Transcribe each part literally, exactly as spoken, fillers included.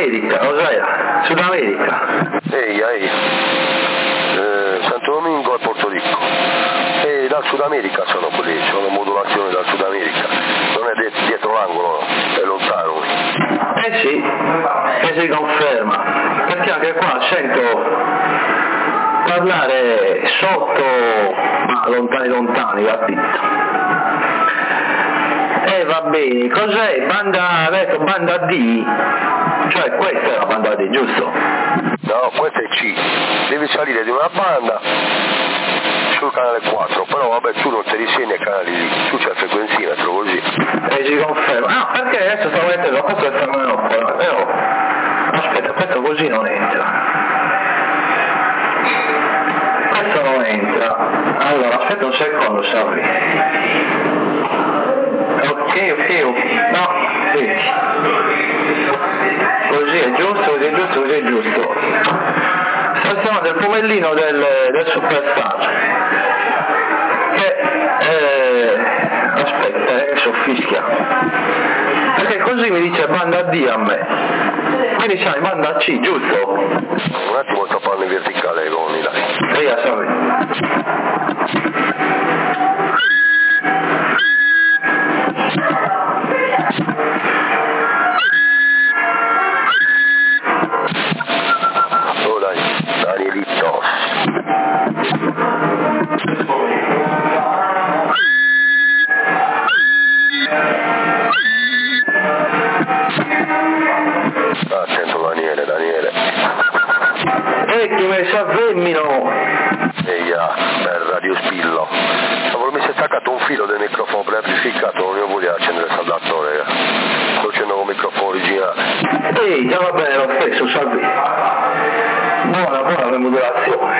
America, cos'era? Sud America. Ehi, ehi. Eh, Santo Domingo e Porto Rico. E dal Sud America sono quelli, sono modulazioni dal Sud America. Non è de- dietro l'angolo, è lontano. Eh sì, che si conferma. Perché anche qua sento parlare sotto, ma lontani lontani, capito? Eh va bene, cos'è? Banda, ha detto banda D? Cioè questa è la banda D, giusto? No, questa è C. Devi salire di una banda sul canale quattro, però vabbè tu non ti risegni ai canali lì, tu c'è il frequenzimetro così. E si conferma. Ah, perché adesso stavo mettendo questo è il però aspetta, questo così non entra. Questo non entra. Allora, aspetta un secondo, Salvi. Ok, ok, ok. No, sì. Così è giusto, così è giusto, così è giusto. Stiamo del pomellino del, del Superstar. Che, eh, aspetta, eh, soffischia. Perché così mi dice banda D a me. Quindi sai, banda C, giusto? Un attimo sto parlando in verticale con i dai. E io so. Oh dai, Danielito. Ah, sento Daniele, Daniele. E chi mi sa femmino? Eia, bel radiospillo. Avevo messo staccato un filo del microfono preamplificato, non io voglio accendere il saldatore. Sto accendendo con il microfono originale. Ehi, già va bene lo stesso, Salvi. Buona, buona la modulazione.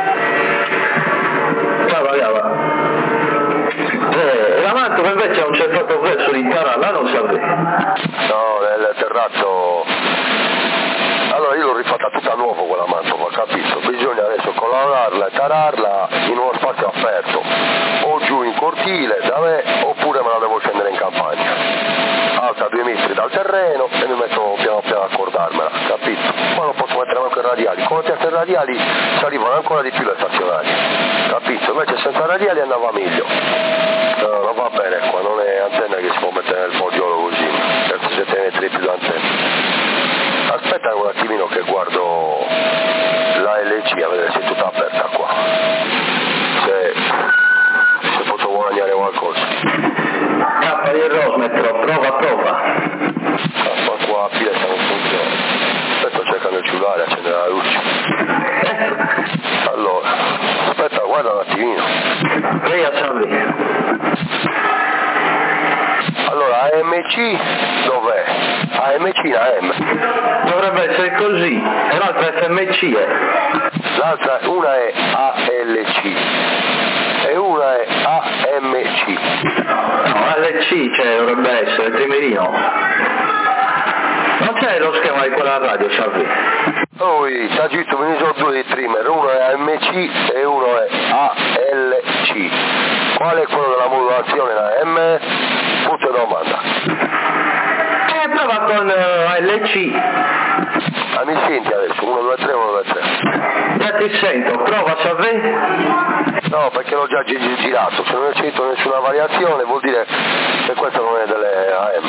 Cava, cava. Eh, la mantova invece non c'è stato verso di tararla, non Salvi. No, nel terrazzo. Allora io l'ho rifatta tutta nuova quella mantova, capito? Bisogna adesso colorarla e tararla in uno spazio aperto, o giù in cortile da me, oppure me la devo scendere in campagna, alta due metri dal terreno e mi metto piano piano a accordarmela, capito? Poi non posso mettere anche i radiali, con le piante radiali ci arrivano ancora di più le stazionarie, capito? Invece senza radiali andava meglio. No, non va bene qua, non è antenna che si può mettere nel podiolo così, per sette metri più d'antenna. Aspetta un attimino che guardo la L C a vedere se è tutta aperta qua, se, se posso guadagnare qualcosa. K di Rosmetro, prova, prova. Ah, ma qua la finestra non funziona. Aspetta, cercando il cellulare, accendere la luce. Allora, aspetta, guarda un attimino. Lei a Salvi. Allora, A M C dov'è? A M C la M. Dovrebbe essere così, e l'altra F M C è. L'altra, una è A L C e una è A M C. No, L C c'è, dovrebbe essere, il primerino. Non c'è lo schema di quella radio, Salvi? Poi, sta gitto, me ne sono due di trimmer, uno è A M C e uno è A L C. Qual è quello della modulazione, la M? Punto domanda. Eh, prova con uh, A L C. Ah, mi senti adesso? uno, due, tre, uno, due, tre. Già ti sento, prova, Salvi? No, perché l'ho già gi- girato, se non sento nessuna variazione vuol dire che questo non è delle A M.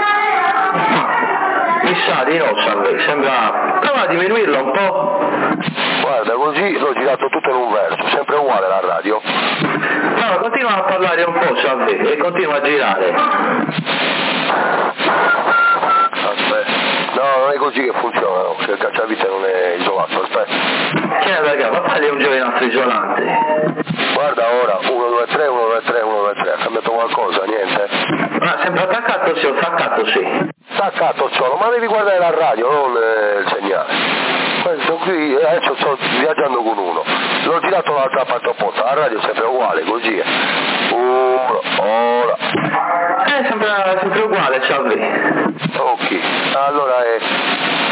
Mi sa di no, Salvi, sembra... Prova a diminuirlo un po'. Guarda, così l'ho girato tutto in un verso, sempre uguale la radio. No, continua a parlare un po', Salvi, e continua a girare. Aspetta. No, non è così che funziona, no, perché il cacciavite non è isolato, aspetta. Che è, raga, ma parli un giovinazzo isolante. Guarda ora, uno, due, tre, uno, due, tre, uno, due, tre, ha cambiato qualcosa, niente? Ma sembra attaccato sì, o staccato sì. Staccato solo, ma devi guardare la radio, non eh, il segnale. Questo qui, adesso sto viaggiando con uno, l'ho girato l'altra parte opposta, la radio è sempre uguale, così è. Uno, ora. Eh, sembra sempre uguale, Salvi. Ok, allora è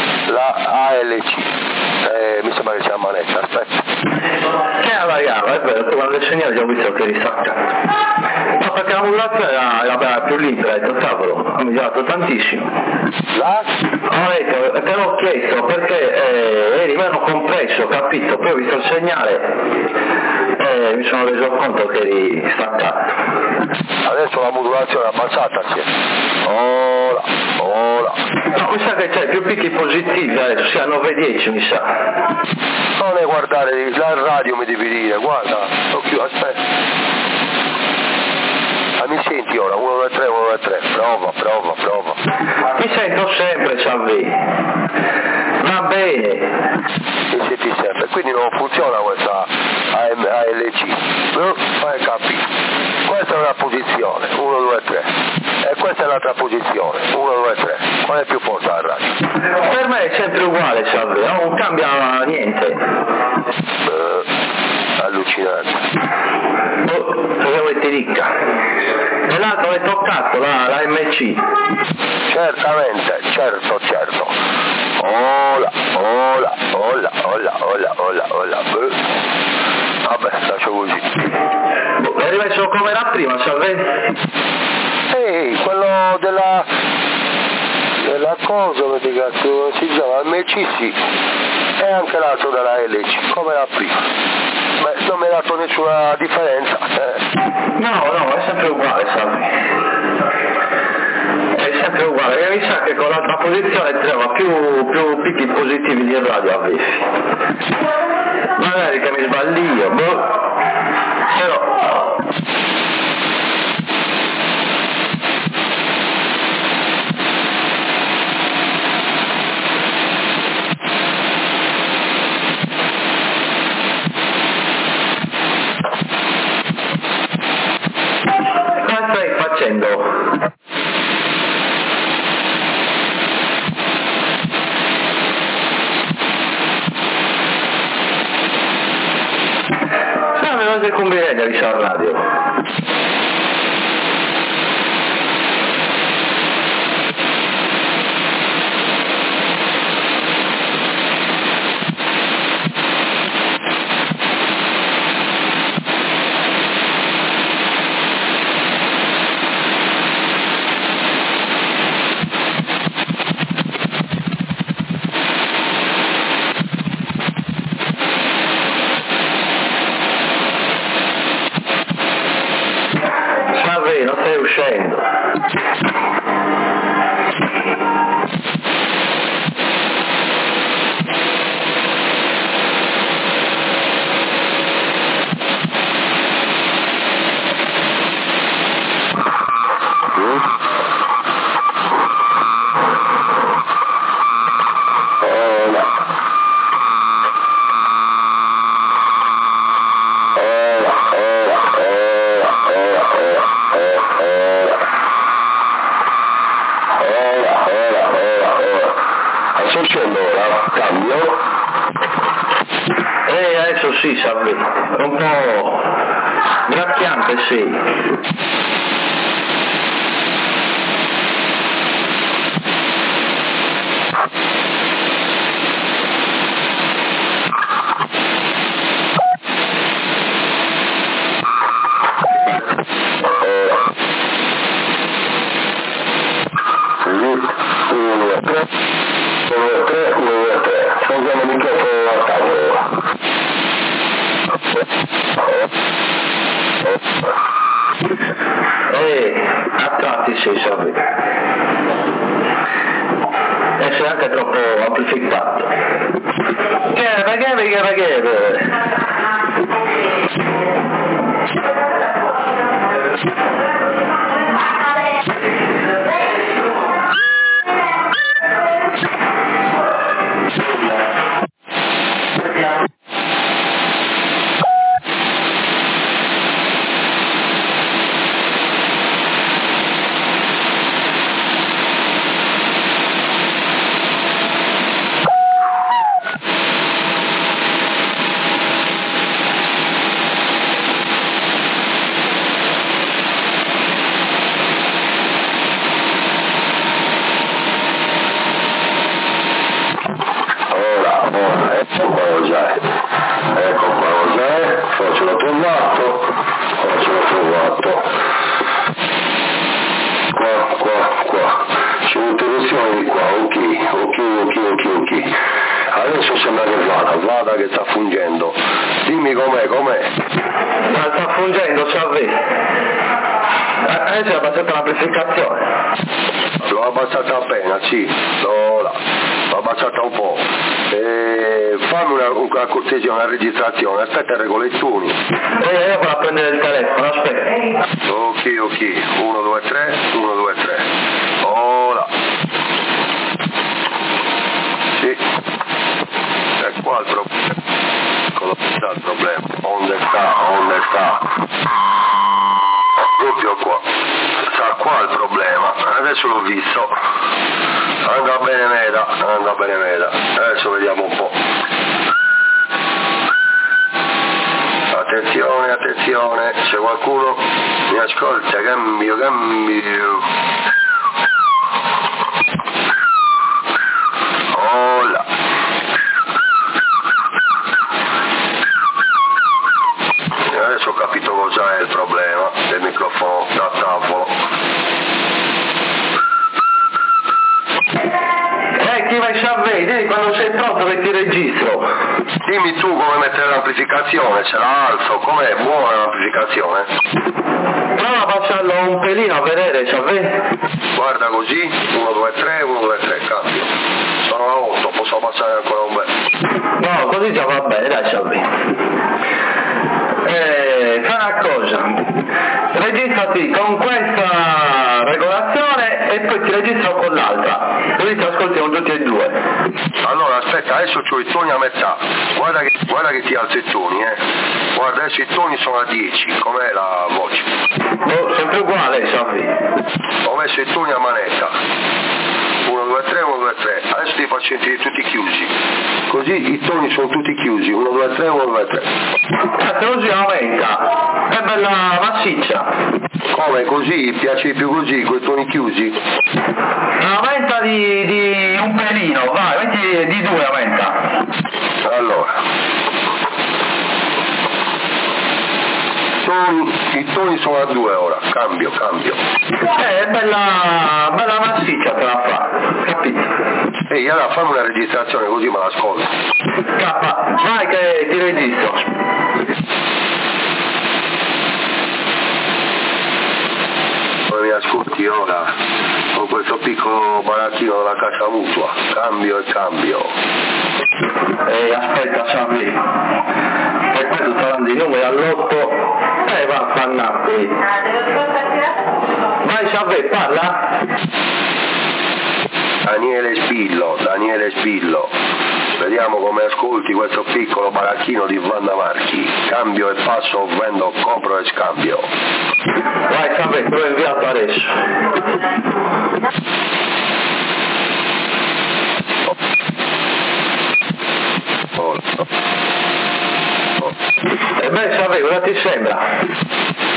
la A L C, eh, mi sembra che sia manetta, aspetta. Che è, raga, è vero. poi quando il segnale ho visto che eri staccato. No, perché la modulazione era, era più libera, ho detto cavolo, ha migliorato tantissimo. La? Ho detto, te l'ho chiesto perché eh, eri meno compresso, ho capito, poi ho visto il segnale e eh, mi sono reso conto che eri staccato. Adesso la modulazione è abbassata, sì. Ora, ora. No, mi sa che c'è più picchi positivi adesso, sia nove dieci mi sa. Non è guardare, la radio mi devi dire, guarda, occhio, aspetta. Ah, mi senti ora? uno, due, tre, uno, due, tre, prova, prova, prova. Mi sento sempre, Salvi. Va bene. Mi senti sempre, quindi non funziona questa A L C. No? Fai capire. Questa è una posizione, uno, due, tre. E questa è l'altra posizione, uno, due, tre. Qual è più forte la radio? Per me è sempre uguale, Salvi, non cambia niente. Uh, allucinante. Oh, cosa vuoi ti dica? E l'altro è toccato, la, la M C. Certamente, certo, certo. Ola, ola, ola, ola, ola, ola, ola. Vabbè, lascio così. L'hai rimesso come era prima, Salve? Ehi, quello della... della cosa, come ti cazzo si chiama, M C sì. E anche l'altro della L C, come era prima. Beh, non mi ha dato nessuna differenza. Eh. No, no, è sempre uguale, Salve. È sempre uguale, e mi sa che con l'altra posizione trova più, più picchi positivi di radio avevi. Magari che mi sbaglio, boh. Però... Cosa stai facendo? Non si conviene di avisare la radio. Non stai uscendo. Eh, adesso sì, Salve, un po' gracchiante, sì. Eh, a tratti sì, Salve. Essere anche troppo amplificato. Che, perché, perché, perché? Ecco qua, ecco qua, faccio la tomba fatto? Qua, qua, qua. C'è un'interruzione di qua, ok, ok, ok, ok, ok. Adesso sembra che vada, vada che sta fungendo. Dimmi com'è, com'è? Ma sta fungendo, salve. Adesso è abbassata l'amplificazione. L'ho abbassata appena, sì, l'ho, l'ho abbassata un po'. E fammi una, una cortesia, una registrazione, aspetta regolo i toni. Eh, io vado a prendere il telefono, aspetta. Ok, ok, uno, due, tre, uno, due, tre. Ora. Sì. E qua il problema. Cosa sta il problema? Onde sta, onde sta. Proprio qua. Sta qua il problema. Adesso l'ho visto. Anda bene meta, anda bene meta. Adesso vediamo un po'. Attenzione, attenzione, se qualcuno mi ascolta, cambio, cambio. Hola. E adesso ho capito cos'è il problema del microfono da tavolo. Eh, chi vai a vedere quando sei pronto che ti registro? Dimmi tu come mettere l'amplificazione, se la alzo, com'è buona l'amplificazione? Prova a passarlo un pelino a vedere, sapete? Guarda così, uno, due, tre, uno, due, tre, cambio. Sono a otto, posso passare ancora un bel. No, così già va bene, dai, sapete. Eh, fai una cosa, registrati con questa regolazione e poi ti registro con l'altra, così ti ascoltiamo tutti e due. Allora aspetta, adesso c'ho i toni a metà, guarda che, guarda che ti alzo i toni, eh. Guarda, adesso i toni sono a dieci, com'è la voce? No, sempre uguale, sapete. Ho messo i toni a manetta. uno, due, tre, uno, due, tre. Adesso ti faccio sentire tutti chiusi. Così i toni sono tutti chiusi. uno, due, tre, uno, due, tre. Cazzo, così aumenta. È bella massiccia. Come? Così? Piace di più così, con i toni chiusi? Aumenta di, di un pelino, vai, metti di due aumenta. Allora. Toni, i toni sono a due ora. Cambio, cambio. Eh, è bella, bella massiccia te la fa, capito? Ehi, allora fammi una registrazione così me l'ascolto. K, vai che ti registro. Come mi ascolti ora con questo piccolo baracchino della casa mutua, cambio e cambio. Ehi, aspetta, Sabri, e poi tu stai dando i numeri all'otto e va a fannarti. Vai Sabri, parla. Daniele Spillo, Daniele Spillo. Vediamo come ascolti questo piccolo baracchino di Vanna Marchi. Cambio e passo, vendo, compro e scambio. Vai Sabri, te l'ho inviato adesso. Oh. Oh. E beh Sabri, cosa ti sembra?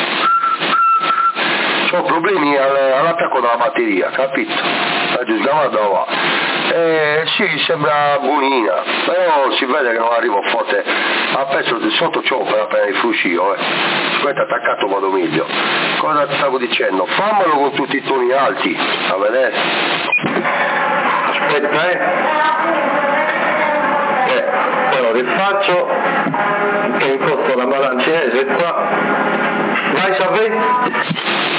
Ho problemi all'attacco della batteria, capito? La giusgamata va. Eh, sì, sembra buonina, però si vede che non arrivo forte. A pezzo di sotto c'ho per appena il fruscio, eh. Aspetta, attaccato vado meglio. Cosa ti stavo dicendo? Fammelo con tutti i toni alti, a vedere. Aspetta, eh. Eh, poi lo rifaccio, che imposto la mano cinese qua. Vai Sabri.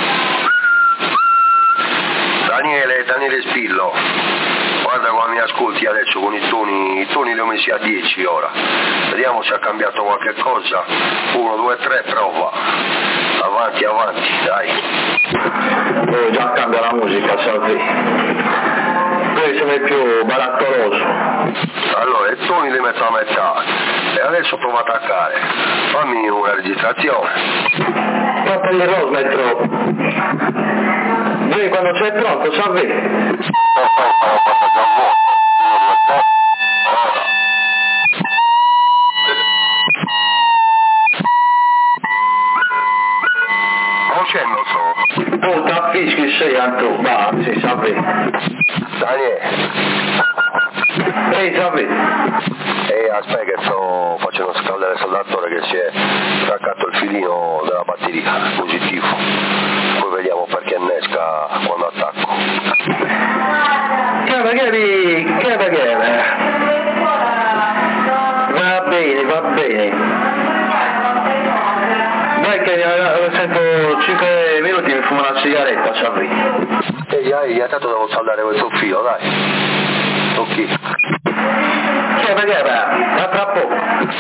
Daniele, Daniele Spillo, guarda come mi ascolti adesso con i toni, i toni li ho messi a dieci ora, vediamo se ha cambiato qualche cosa, uno, due, tre, prova, avanti, avanti, dai. Oh, già cambia la musica, Sabri, poi sei più barattoloso. Allora, i toni li metto a metà, e adesso prova a attaccare, fammi una registrazione. Fratello smetto. Noi quando sei pronto, Sabri. Non c'è non so. Tu capisci sei anche tu, va, si Sabri. Daniele. Ehi Sabri. Ehi che aspetta che sto facendo scaldare il soldatore che si è staccato il filino della batteria, positivo. Poi vediamo perché innesca quando attacco. Che magari, che magari. Va bene, va bene. Dai che sento cinque minuti mi fumo una sigaretta, Charlie. Ehi, ehi, tanto devo saldare questo filo, dai. Ok. Che magari, a tra poco.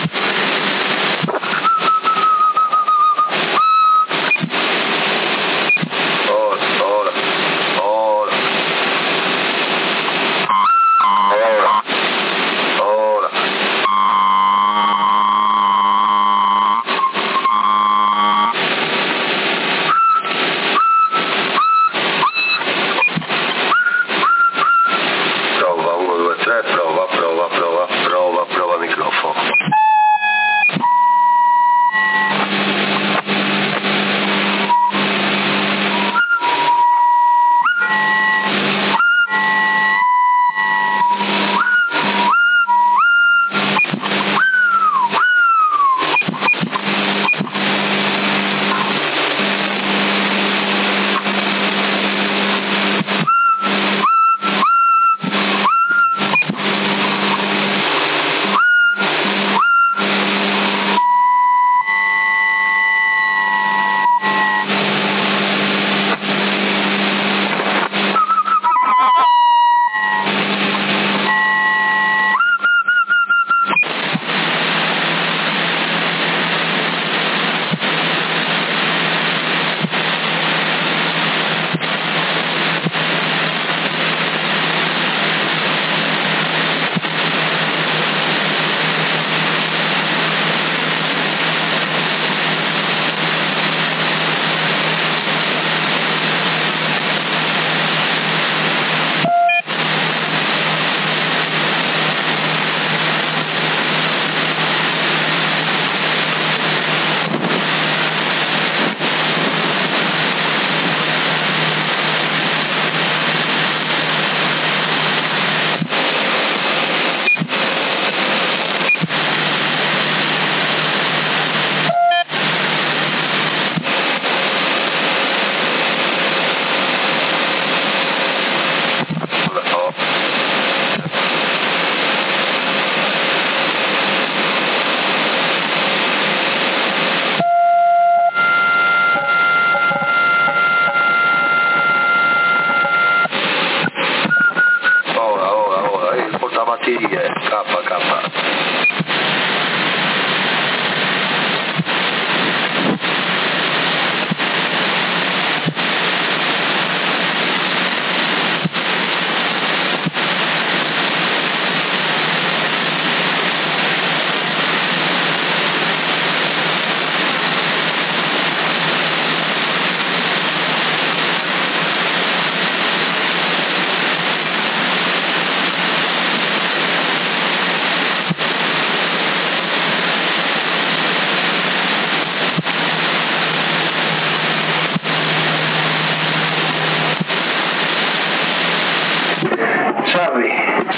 Charlie.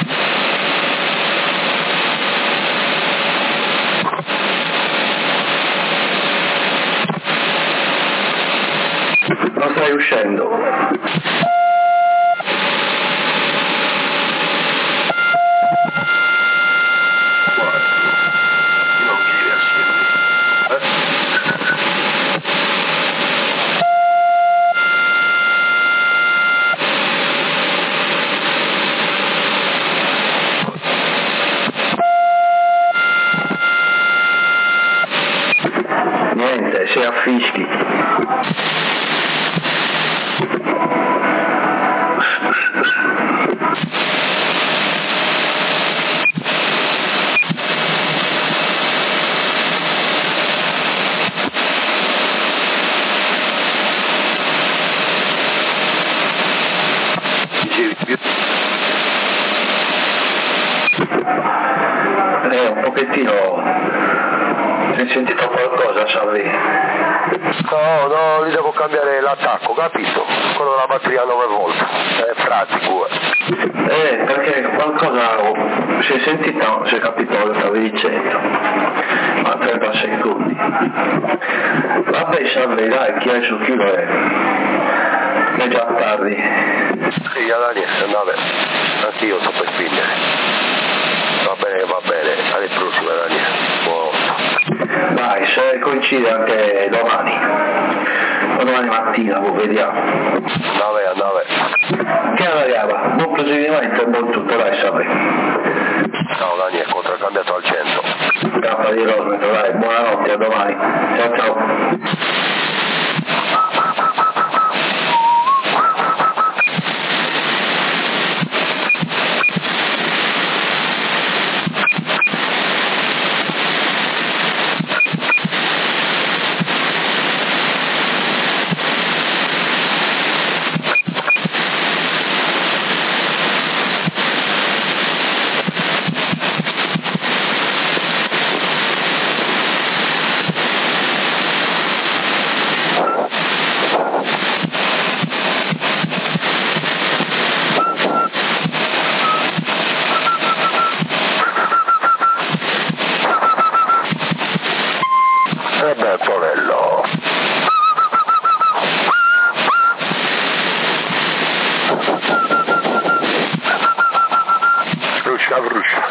Non stai uscendo. Niente, sei a fischi. Eh, un pochettino. Hai sentito qualcosa, Charlie? No, no, lì devo cambiare l'attacco, capito? Quello della batteria a nove volte. È pratico, eh. Eh, perché qualcosa Si è sentito, no, si è capito cosa stavi dicendo, ma trenta secondi. Vabbè, salve, dai, chi è sul chilo è? È già tardi. Sì, Dani, andate, anch'io sto per spingere. Va bene, va bene, alle prossime, Dani. Buonanotte. Dai, se coincide anche domani, o domani mattina, poi vediamo. Andate, andate. Che andava? Buon proseguimento e buon tutto, dai, salve. Ciao Dani, è contraccambiato al cento. K di Rosmetro, dai, buonanotte, a domani. Ciao ciao. Eh beh, Torello. Ruscia, ruscia.